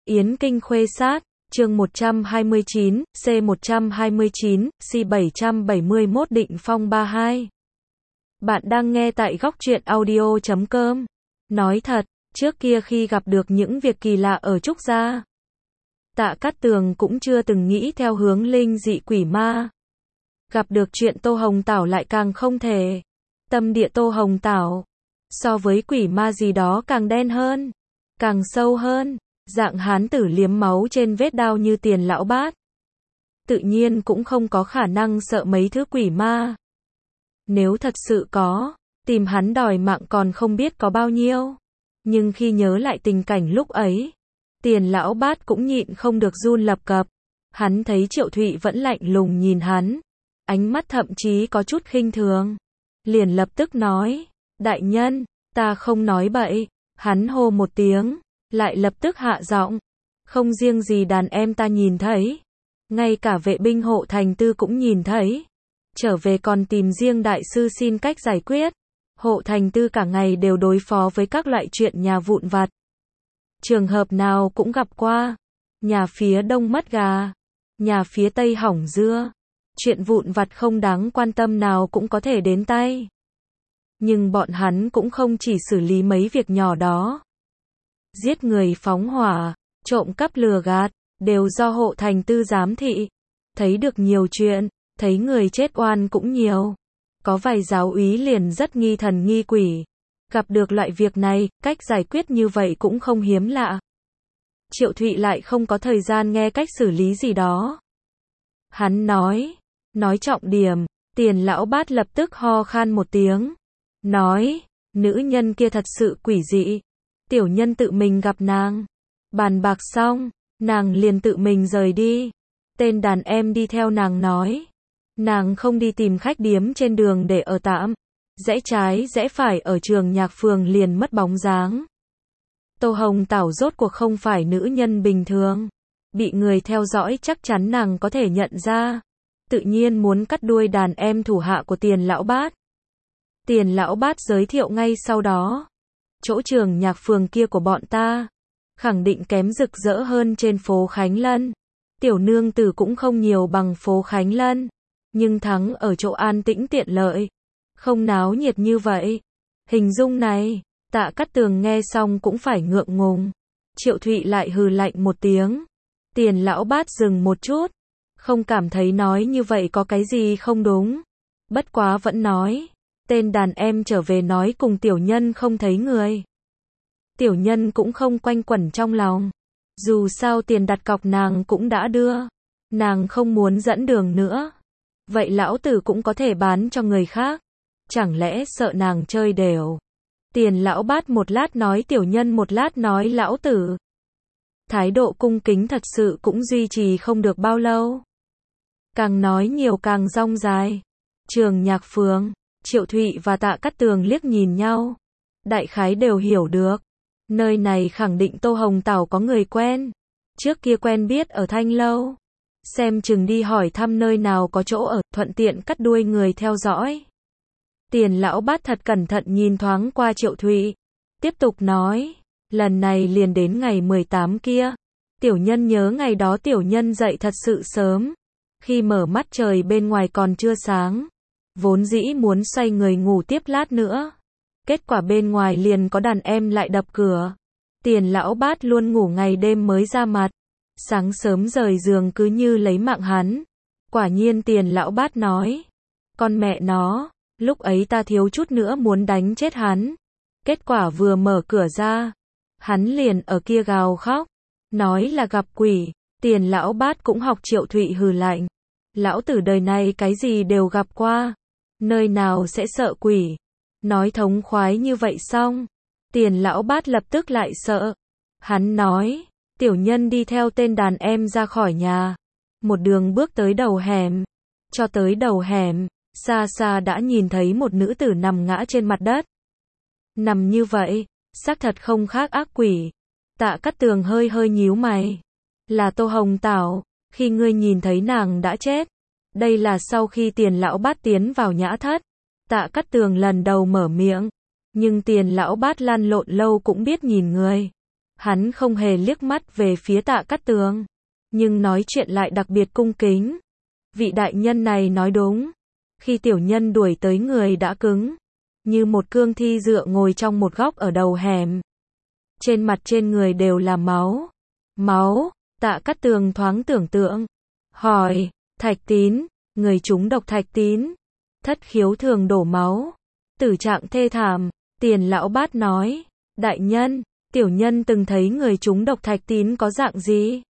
Yến Kinh Khuê Sát, chương 129, C129, C771 Định Phong 32. Bạn đang nghe tại góc truyện audio.com. Nói thật, trước kia khi gặp được những việc kỳ lạ ở Trúc Gia, Tạ Cát Tường cũng chưa từng nghĩ theo hướng linh dị quỷ ma. Gặp được chuyện Tô Hồng Tảo lại càng không thể. Tâm địa Tô Hồng Tảo, so với quỷ ma gì đó càng đen hơn, càng sâu hơn. Dạng hán tử liếm máu trên vết đao như Tiền Lão Bát, tự nhiên cũng không có khả năng sợ mấy thứ quỷ ma. Nếu thật sự có, tìm hắn đòi mạng còn không biết có bao nhiêu. Nhưng khi nhớ lại tình cảnh lúc ấy, Tiền Lão Bát cũng nhịn không được run lập cập. Hắn thấy Triệu Thụy vẫn lạnh lùng nhìn hắn, ánh mắt thậm chí có chút khinh thường. Liền lập tức nói, đại nhân, ta không nói bậy. Hắn hô một tiếng, lại lập tức hạ giọng, không riêng gì đàn em ta nhìn thấy, ngay cả vệ binh hộ thành tư cũng nhìn thấy. Trở về còn tìm riêng đại sư xin cách giải quyết. Hộ thành tư cả ngày đều đối phó với các loại chuyện nhà vụn vặt. Trường hợp nào cũng gặp qua. Nhà phía đông mất gà, nhà phía tây hỏng dưa. Chuyện vụn vặt không đáng quan tâm nào cũng có thể đến tay. Nhưng bọn hắn cũng không chỉ xử lý mấy việc nhỏ đó. Giết người phóng hỏa, trộm cắp lừa gạt, đều do hộ thành tư giám thị. Thấy được nhiều chuyện, thấy người chết oan cũng nhiều. Có vài giáo úy liền rất nghi thần nghi quỷ. Gặp được loại việc này, cách giải quyết như vậy cũng không hiếm lạ. Triệu Thụy lại không có thời gian nghe cách xử lý gì đó. Hắn nói trọng điểm. Tiền Lão Bát lập tức ho khan một tiếng. Nói, nữ nhân kia thật sự quỷ dị. Tiểu nhân tự mình gặp nàng. Bàn bạc xong, nàng liền tự mình rời đi. Tên đàn em đi theo nàng nói. Nàng không đi tìm khách điếm trên đường để ở tạm. Rẽ trái rẽ phải ở Trường Nhạc Phường liền mất bóng dáng. Tô Hồng Tảo rốt cuộc không phải nữ nhân bình thường. Bị người theo dõi chắc chắn nàng có thể nhận ra. Tự nhiên muốn cắt đuôi đàn em thủ hạ của Tiền Lão Bát. Tiền Lão Bát giới thiệu ngay sau đó. Chỗ Trường Nhạc Phường kia của bọn ta, khẳng định kém rực rỡ hơn trên phố Khánh Lân. Tiểu nương tử cũng không nhiều bằng phố Khánh Lân, nhưng thắng ở chỗ an tĩnh tiện lợi, không náo nhiệt như vậy. Hình dung này, Tạ Cát Tường nghe xong cũng phải ngượng ngùng. Triệu Thụy lại hừ lạnh một tiếng. Tiền Lão Bát dừng một chút, không cảm thấy nói như vậy có cái gì không đúng. Bất quá vẫn nói. Tên đàn em trở về nói cùng tiểu nhân không thấy người. Tiểu nhân cũng không quanh quẩn trong lòng. Dù sao tiền đặt cọc nàng cũng đã đưa. Nàng không muốn dẫn đường nữa. Vậy lão tử cũng có thể bán cho người khác. Chẳng lẽ sợ nàng chơi đều. Tiền Lão Bát một lát nói tiểu nhân một lát nói lão tử. Thái độ cung kính thật sự cũng duy trì không được bao lâu. Càng nói nhiều càng rong dài. Trường Nhạc Phường. Triệu Thụy và Tạ Cát Tường liếc nhìn nhau. Đại khái đều hiểu được. Nơi này khẳng định Tô Hồng Tảo có người quen. Trước kia quen biết ở Thanh Lâu. Xem chừng đi hỏi thăm nơi nào có chỗ ở, thuận tiện cắt đuôi người theo dõi. Tiền Lão Bát thật cẩn thận nhìn thoáng qua Triệu Thụy. Tiếp tục nói. Lần này liền đến ngày 18 kia. Tiểu nhân nhớ ngày đó tiểu nhân dậy thật sự sớm. Khi mở mắt trời bên ngoài còn chưa sáng. Vốn dĩ muốn xoay người ngủ tiếp lát nữa. Kết quả bên ngoài liền có đàn em lại đập cửa. Tiền Lão Bát luôn ngủ ngày đêm mới ra mặt. Sáng sớm rời giường cứ như lấy mạng hắn. Quả nhiên Tiền Lão Bát nói. Con mẹ nó, lúc ấy ta thiếu chút nữa muốn đánh chết hắn. Kết quả vừa mở cửa ra. Hắn liền ở kia gào khóc. Nói là gặp quỷ. Tiền Lão Bát cũng học Triệu Thụy hừ lạnh. Lão tử đời này cái gì đều gặp qua. Nơi nào sẽ sợ quỷ. Nói thống khoái như vậy xong. Tiền Lão Bát lập tức lại sợ. Hắn nói. Tiểu nhân đi theo tên đàn em ra khỏi nhà. Một đường bước tới đầu hẻm. Cho tới đầu hẻm. Xa xa đã nhìn thấy một nữ tử nằm ngã trên mặt đất. Nằm như vậy. Xác thật không khác ác quỷ. Tạ Cát Tường hơi hơi nhíu mày. Là Tô Hồng Tảo. Khi ngươi nhìn thấy nàng đã chết. Đây là sau khi Tiền Lão Bát tiến vào nhã thất. Tạ Cát Tường lần đầu mở miệng. Nhưng Tiền Lão Bát lăn lộn lâu cũng biết nhìn người. Hắn không hề liếc mắt về phía Tạ Cát Tường, nhưng nói chuyện lại đặc biệt cung kính. Vị đại nhân này nói đúng. Khi tiểu nhân đuổi tới người đã cứng, như một cương thi dựa ngồi trong một góc ở đầu hẻm. Trên mặt trên người đều là máu. Máu, Tạ Cát Tường thoáng tưởng tượng. Hỏi, Thạch Tín, người trúng độc Thạch Tín. Thất khiếu thường đổ máu. Tử trạng thê thảm, Tiền Lão Bát nói. Đại nhân, tiểu nhân từng thấy người trúng độc Thạch Tín có dạng gì.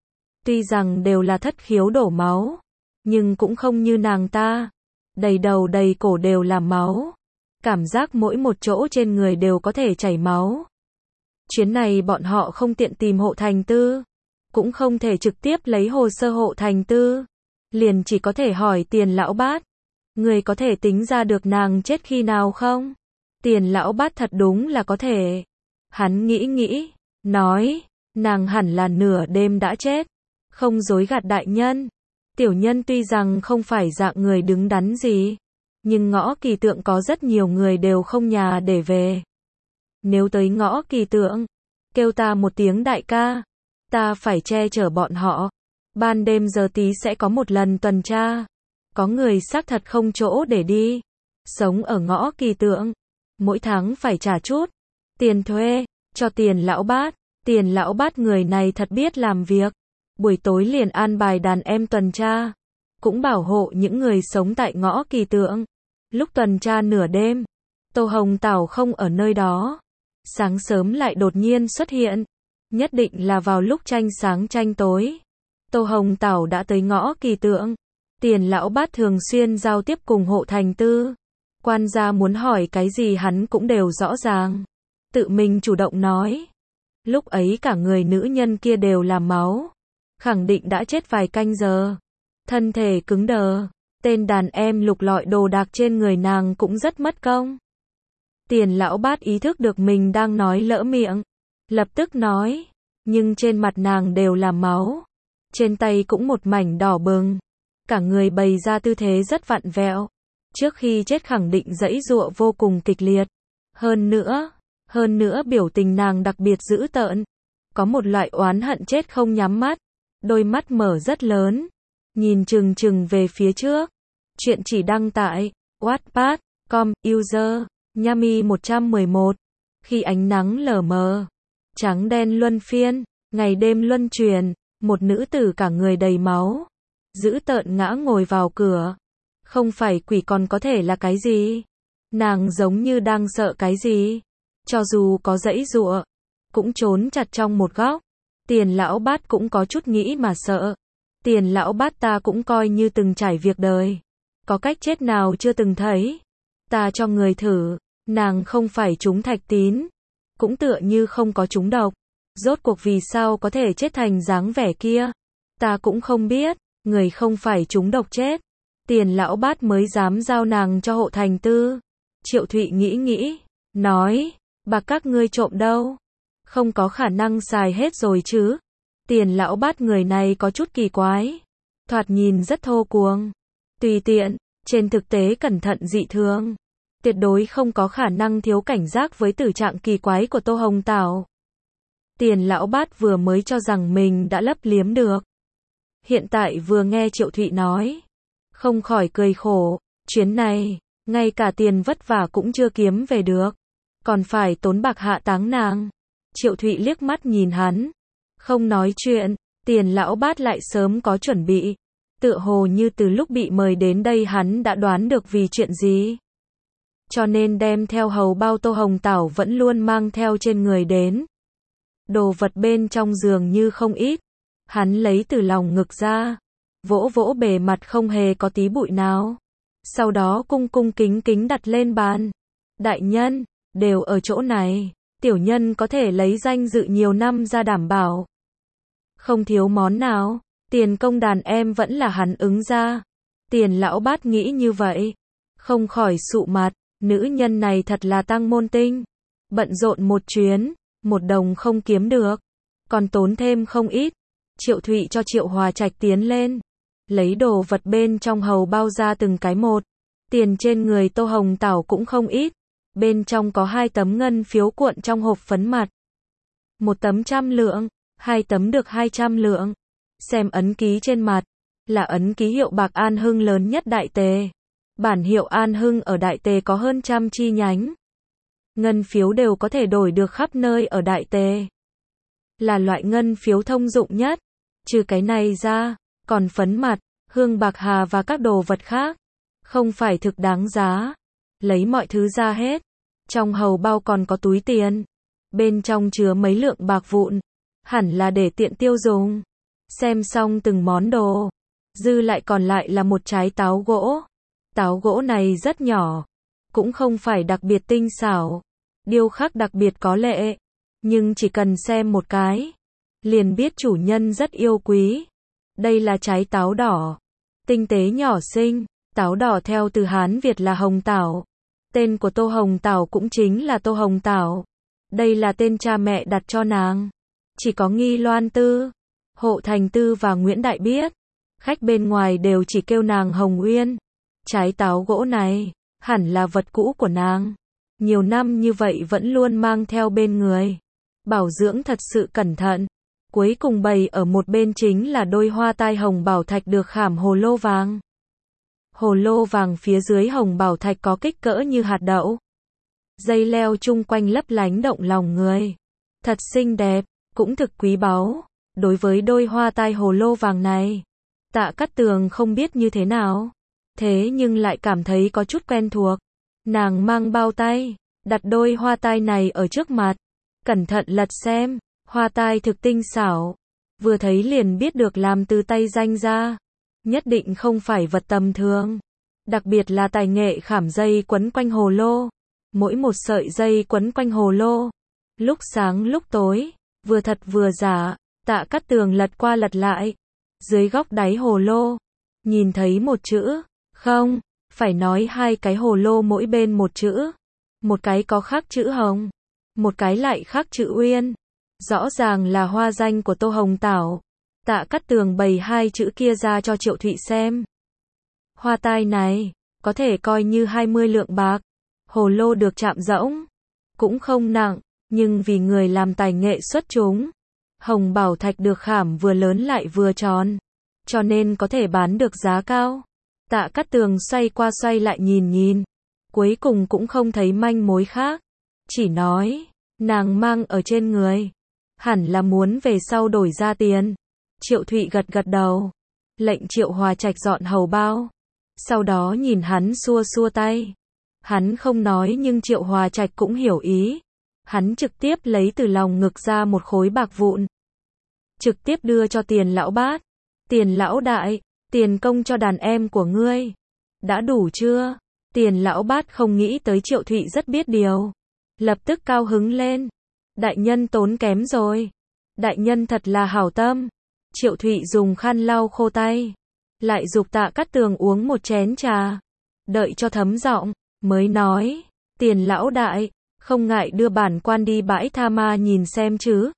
Tuy rằng đều là thất khiếu đổ máu, nhưng cũng không như nàng ta. Đầy đầu đầy cổ đều là máu. Cảm giác mỗi một chỗ trên người đều có thể chảy máu. Chuyến này bọn họ không tiện tìm hộ thành tư, cũng không thể trực tiếp lấy hồ sơ hộ thành tư. Liền chỉ có thể hỏi Tiền Lão Bát. Người có thể tính ra được nàng chết khi nào không? Tiền Lão Bát thật đúng là có thể. Hắn nghĩ, nói, nàng hẳn là nửa đêm đã chết. Không dối gạt đại nhân. Tiểu nhân tuy rằng không phải dạng người đứng đắn gì, nhưng Ngõ Kỳ Tượng có rất nhiều người đều không nhà để về. Nếu tới Ngõ Kỳ Tượng, kêu ta một tiếng đại ca, ta phải che chở bọn họ. Ban đêm giờ tí sẽ có một lần tuần tra. Có người xác thật không chỗ để đi. Sống ở Ngõ Kỳ Tượng, mỗi tháng phải trả chút tiền thuê cho Tiền Lão Bát. Tiền Lão Bát người này thật biết làm việc. Buổi tối liền an bài đàn em tuần tra, cũng bảo hộ những người sống tại Ngõ Kỳ Tượng. Lúc tuần tra nửa đêm, Tô Hồng Tảo không ở nơi đó. Sáng sớm lại đột nhiên xuất hiện. Nhất định là vào lúc tranh sáng tranh tối. Tô Hồng Tảo đã tới Ngõ Kỳ Tượng. Tiền Lão Bát thường xuyên giao tiếp cùng hộ thành tư. Quan gia muốn hỏi cái gì hắn cũng đều rõ ràng. Tự mình chủ động nói. Lúc ấy cả người nữ nhân kia đều là máu. Khẳng định đã chết vài canh giờ. Thân thể cứng đờ. Tên đàn em lục lọi đồ đạc trên người nàng cũng rất mất công. Tiền Lão Bát ý thức được mình đang nói lỡ miệng. Lập tức nói. Nhưng trên mặt nàng đều là máu. Trên tay cũng một mảnh đỏ bừng. Cả người bày ra tư thế rất vặn vẹo. Trước khi chết khẳng định giãy giụa vô cùng kịch liệt. Hơn nữa biểu tình nàng đặc biệt dữ tợn. Có một loại oán hận chết không nhắm mắt. Đôi mắt mở rất lớn. Nhìn chừng chừng về phía trước. Chuyện chỉ đăng tại Wattpad.com, user Nhami 111. Khi ánh nắng lờ mờ, trắng đen luân phiên, ngày đêm luân chuyển, một nữ tử cả người đầy máu, dữ tợn ngã ngồi vào cửa. Không phải quỷ còn có thể là cái gì? Nàng giống như đang sợ cái gì? Cho dù có giãy giụa, cũng trốn chặt trong một góc. Tiền Lão Bát cũng có chút nghĩ mà sợ. Tiền Lão Bát ta cũng coi như từng trải việc đời. Có cách chết nào chưa từng thấy. Ta cho người thử, nàng không phải trúng Thạch Tín. Cũng tựa như không có trúng độc. Rốt cuộc vì sao có thể chết thành dáng vẻ kia? Ta cũng không biết, người không phải trúng độc chết. Tiền Lão Bát mới dám giao nàng cho hộ thành tư. Triệu Thụy nghĩ, nói, bạc các ngươi trộm đâu? Không có khả năng xài hết rồi chứ? Tiền Lão Bát người này có chút kỳ quái. Thoạt nhìn rất thô cuồng, tùy tiện, trên thực tế cẩn thận dị thường. Tuyệt đối không có khả năng thiếu cảnh giác với tử trạng kỳ quái của Tô Hồng Tảo. Tiền Lão Bát vừa mới cho rằng mình đã lấp liếm được. Hiện tại vừa nghe Triệu Thụy nói, không khỏi cười khổ, chuyến này, ngay cả tiền vất vả cũng chưa kiếm về được. Còn phải tốn bạc hạ táng nàng. Triệu Thụy liếc mắt nhìn hắn, không nói chuyện. Tiền Lão Bát lại sớm có chuẩn bị. Tựa hồ như từ lúc bị mời đến đây hắn đã đoán được vì chuyện gì. Cho nên đem theo hầu bao Tô Hồng Tảo vẫn luôn mang theo trên người đến. Đồ vật bên trong giường như không ít. Hắn lấy từ lòng ngực ra, vỗ vỗ bề mặt không hề có tí bụi nào. Sau đó cung cung kính kính đặt lên bàn. Đại nhân, đều ở chỗ này. Tiểu nhân có thể lấy danh dự nhiều năm ra đảm bảo. Không thiếu món nào. Tiền công đàn em vẫn là hắn ứng ra. Tiền Lão Bát nghĩ như vậy. Không khỏi sụ mặt. Nữ nhân này thật là tăng môn tinh. Bận rộn một chuyến, một đồng không kiếm được. Còn tốn thêm không ít. Triệu Thụy cho Triệu Hòa Trạch tiến lên. Lấy đồ vật bên trong hầu bao ra từng cái một. Tiền trên người Tô Hồng Tảo cũng không ít. Bên trong có 2 tấm ngân phiếu cuộn trong hộp phấn mặt. một tấm 100 lượng, 2 tấm được 200 lượng. Xem ấn ký trên mặt, là ấn ký hiệu bạc An Hưng lớn nhất Đại Tề. Bản hiệu An Hưng ở Đại Tề có hơn 100 chi nhánh. Ngân phiếu đều có thể đổi được khắp nơi ở Đại Tề. Là loại ngân phiếu thông dụng nhất. Trừ cái này ra, còn phấn mặt, hương bạc hà và các đồ vật khác. Không phải thực đáng giá. Lấy mọi thứ ra hết. Trong hầu bao còn có túi tiền. Bên trong chứa mấy lượng bạc vụn. Hẳn là để tiện tiêu dùng. Xem xong từng món đồ. Dư lại còn lại là một trái táo gỗ. Táo gỗ này rất nhỏ. Cũng không phải đặc biệt tinh xảo. Điêu khắc đặc biệt có lệ. Nhưng chỉ cần xem một cái. Liền biết chủ nhân rất yêu quý. Đây là trái táo đỏ. Tinh tế nhỏ xinh. Táo đỏ theo từ Hán Việt là hồng tảo. Tên của Tô Hồng Tảo cũng chính là Tô Hồng Tảo. Đây là tên cha mẹ đặt cho nàng. Chỉ có Nghi Loan Tư, Hộ Thành Tư và Nguyễn Đại biết. Khách bên ngoài đều chỉ kêu nàng Hồng Uyên. Trái táo gỗ này, hẳn là vật cũ của nàng. Nhiều năm như vậy vẫn luôn mang theo bên người. Bảo dưỡng thật sự cẩn thận. Cuối cùng bày ở một bên chính là đôi hoa tai hồng bảo thạch được khảm hồ lô vàng. Hồ lô vàng phía dưới hồng bảo thạch có kích cỡ như hạt đậu. Dây leo chung quanh lấp lánh động lòng người. Thật xinh đẹp, cũng thực quý báu. Đối với đôi hoa tai hồ lô vàng này, Tạ Cát Tường không biết như thế nào. Thế nhưng lại cảm thấy có chút quen thuộc. Nàng mang bao tay, đặt đôi hoa tai này ở trước mặt. Cẩn thận lật xem, hoa tai thực tinh xảo. Vừa thấy liền biết được làm từ tay danh ra. Nhất định không phải vật tầm thường. Đặc biệt là tài nghệ khảm dây quấn quanh hồ lô. Mỗi một sợi dây quấn quanh hồ lô. Lúc sáng lúc tối, vừa thật vừa giả. Tạ Cát Tường lật qua lật lại. Dưới góc đáy hồ lô, nhìn thấy một chữ. Không, phải nói hai cái hồ lô mỗi bên một chữ. Một cái có khắc chữ Hồng. Một cái lại khắc chữ Uyên. Rõ ràng là hoa danh của Tô Hồng Tảo. Tạ Cát Tường bày hai chữ kia ra cho Triệu Thụy xem. Hoa tai này, có thể coi như 20 lượng bạc. Hồ lô được chạm rỗng. Cũng không nặng, nhưng vì người làm tài nghệ xuất chúng. Hồng bảo thạch được khảm vừa lớn lại vừa tròn. Cho nên có thể bán được giá cao. Tạ Cát Tường xoay qua xoay lại nhìn. Cuối cùng cũng không thấy manh mối khác. Chỉ nói, nàng mang ở trên người. Hẳn là muốn về sau đổi ra tiền. Triệu Thụy gật gật đầu. Lệnh Triệu Hòa Trạch dọn hầu bao. Sau đó nhìn hắn xua xua tay. Hắn không nói nhưng Triệu Hòa Trạch cũng hiểu ý. Hắn trực tiếp lấy từ lòng ngực ra một khối bạc vụn. Trực tiếp đưa cho Tiền lão bát. Tiền lão đại, tiền công cho đàn em của ngươi. Đã đủ chưa? Tiền lão bát không nghĩ tới Triệu Thụy rất biết điều. Lập tức cao hứng lên. Đại nhân tốn kém rồi. Đại nhân thật là hảo tâm. Triệu Thụy dùng khăn lau khô tay. Lại giục Tạ Cát Tường uống một chén trà. Đợi cho thấm giọng, mới nói. Tiền lão đại, không ngại đưa bản quan đi bãi Tha Ma nhìn xem chứ.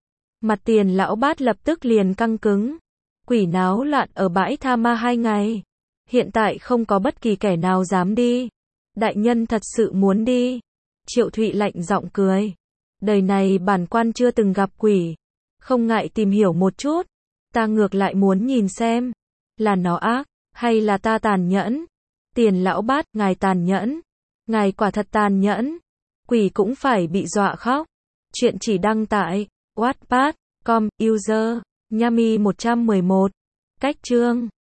Mặt Tiền lão bát lập tức liền căng cứng. Quỷ náo loạn ở bãi Tha Ma 2 ngày. Hiện tại không có bất kỳ kẻ nào dám đi. Đại nhân thật sự muốn đi. Triệu Thụy lạnh giọng cười. Đời này bản quan chưa từng gặp quỷ. Không ngại tìm hiểu một chút. Ta ngược lại muốn nhìn xem. Là nó ác, hay là ta tàn nhẫn? Tiền lão bát, ngài tàn nhẫn. Ngài quả thật tàn nhẫn. Quỷ cũng phải bị dọa khóc. Chuyện chỉ đăng tại Wattpad.com, user Nhami 111. Cách chương